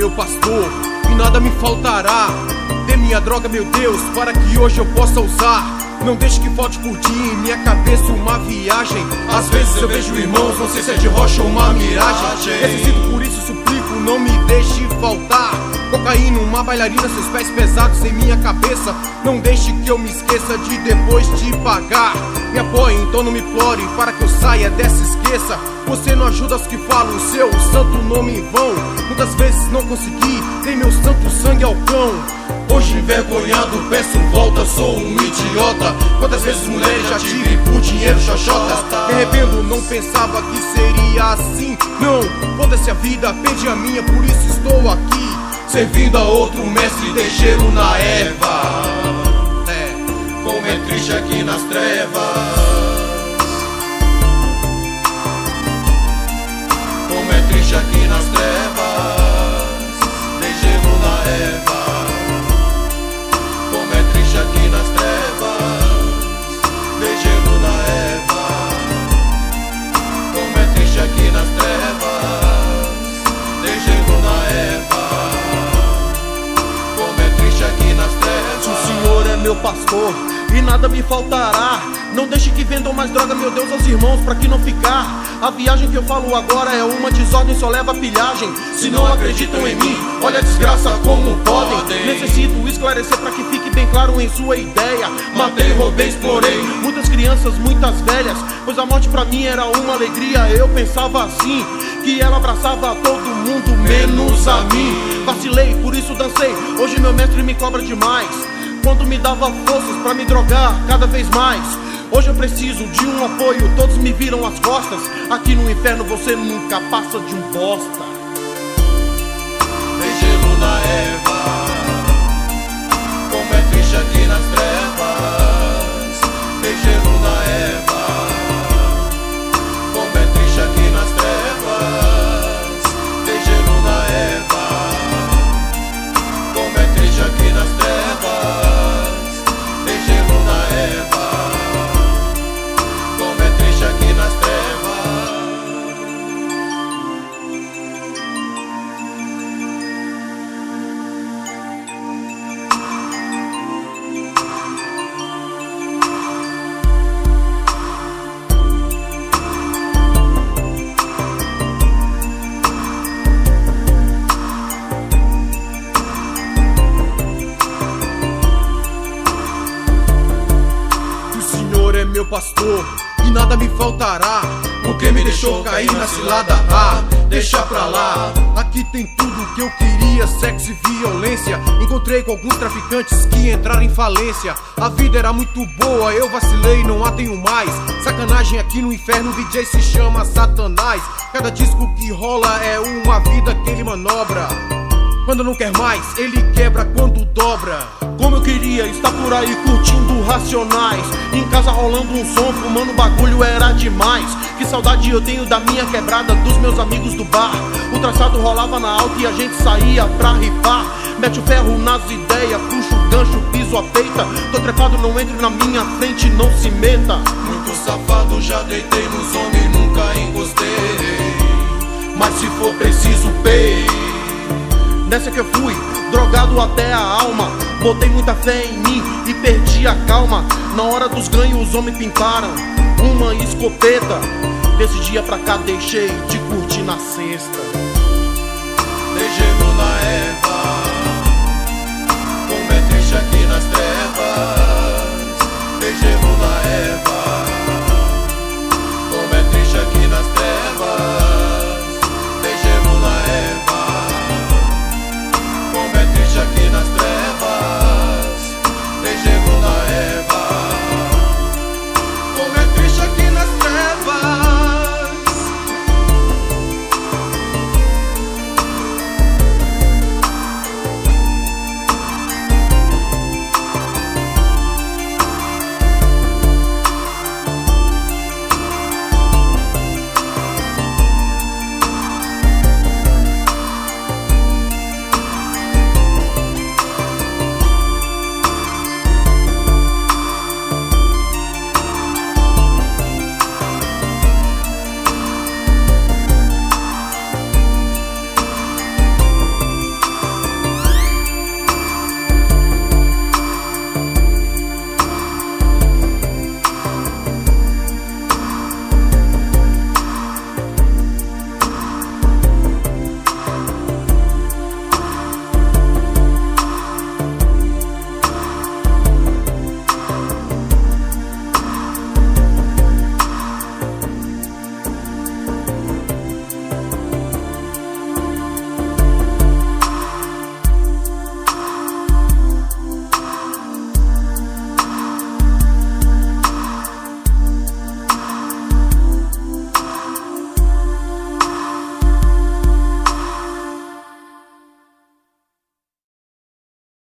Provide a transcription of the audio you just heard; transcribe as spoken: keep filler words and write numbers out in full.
meu pastor e nada me faltará. Dê minha droga, meu Deus, para que hoje eu possa usar. Não deixe que falte por dia em minha cabeça uma viagem. Às vezes eu vejo irmãos, não sei se é de rocha ou uma miragem. Necessito por isso, suplico, não me deixe faltar. Cocaína, uma bailarina, seus pés pesados em minha cabeça. Não deixe que eu me esqueça de depois te pagar. Me apoie, então não me implore para que eu saia dessa esqueça. Você não ajuda os que falam o seu santo nome em vão. Muitas vezes não consegui, dei meu santo sangue ao cão. Hoje envergonhado peço volta, sou um idiota. Quantas vezes mulheres já tive por dinheiro xoxotas. Me arrependo, não pensava que seria assim. Não, foda-se a vida, perdi a minha, por isso estou aqui. Servindo a outro mestre, dei cheiro na erva. É, como é triste aqui nas trevas. Como é triste aqui nas trevas. Dei gelo na erva. Como é triste aqui nas trevas. Dei gelo na erva. Como é triste aqui nas trevas. Dei gelo na erva. Aqui nas trevas. O Senhor é meu pastor e nada me faltará. Não deixe que vendam mais droga, meu Deus, aos irmãos, pra que não ficar. A viagem que eu falo agora é uma desordem, só leva pilhagem. Se não acreditam em mim, olha a desgraça como podem. Necessito esclarecer pra que fique bem claro em sua ideia. Matei, roubei, explorei muitas crianças, muitas velhas, pois a morte pra mim era uma alegria. Eu pensava assim, que ela abraçava todo mundo, menos a mim. Vacilei, por isso dancei, hoje meu mestre me cobra demais. Quando me dava forças pra me drogar cada vez mais. Hoje eu preciso de um apoio, todos me viram as costas. Aqui no inferno você nunca passa de um bosta. Tem gelo na erva. Como é triste aqui nas trevas. Tem gelo na erva. Como é triste aqui nas trevas. Tem gelo na erva. Como é triste aqui nas trevas. Tem gelo na erva. Aqui nas trevas. O Senhor é meu pastor e nada me faltará, porque me deixou cair na cilada. Ah, deixa pra lá. Aqui tem tudo que eu queria, sexo e violência. Encontrei com alguns traficantes que entraram em falência. A vida era muito boa, eu vacilei, não a tenho mais. Sacanagem aqui no inferno, o D J se chama Satanás. Cada disco que rola é uma vida que ele manobra. Quando não quer mais, ele quebra quando dobra. Como eu queria estar por aí curtindo Racionais, em casa rolando um som, fumando bagulho era demais. Que saudade eu tenho da minha quebrada, dos meus amigos do bar. O traçado rolava na alta e a gente saía pra rifar. Mete o ferro nas ideias, puxa o gancho, piso a peita. Tô trepado, não entre na minha frente, não se meta. Muito safado, já deitei nos homens, nunca encostei. Mas se for preciso, pei. Nessa que eu fui, drogado até a alma. Botei muita fé em mim e perdi a calma. Na hora dos ganhos os homens pintaram uma escopeta. Desse dia pra cá deixei de curtir na sexta. Dei gelo na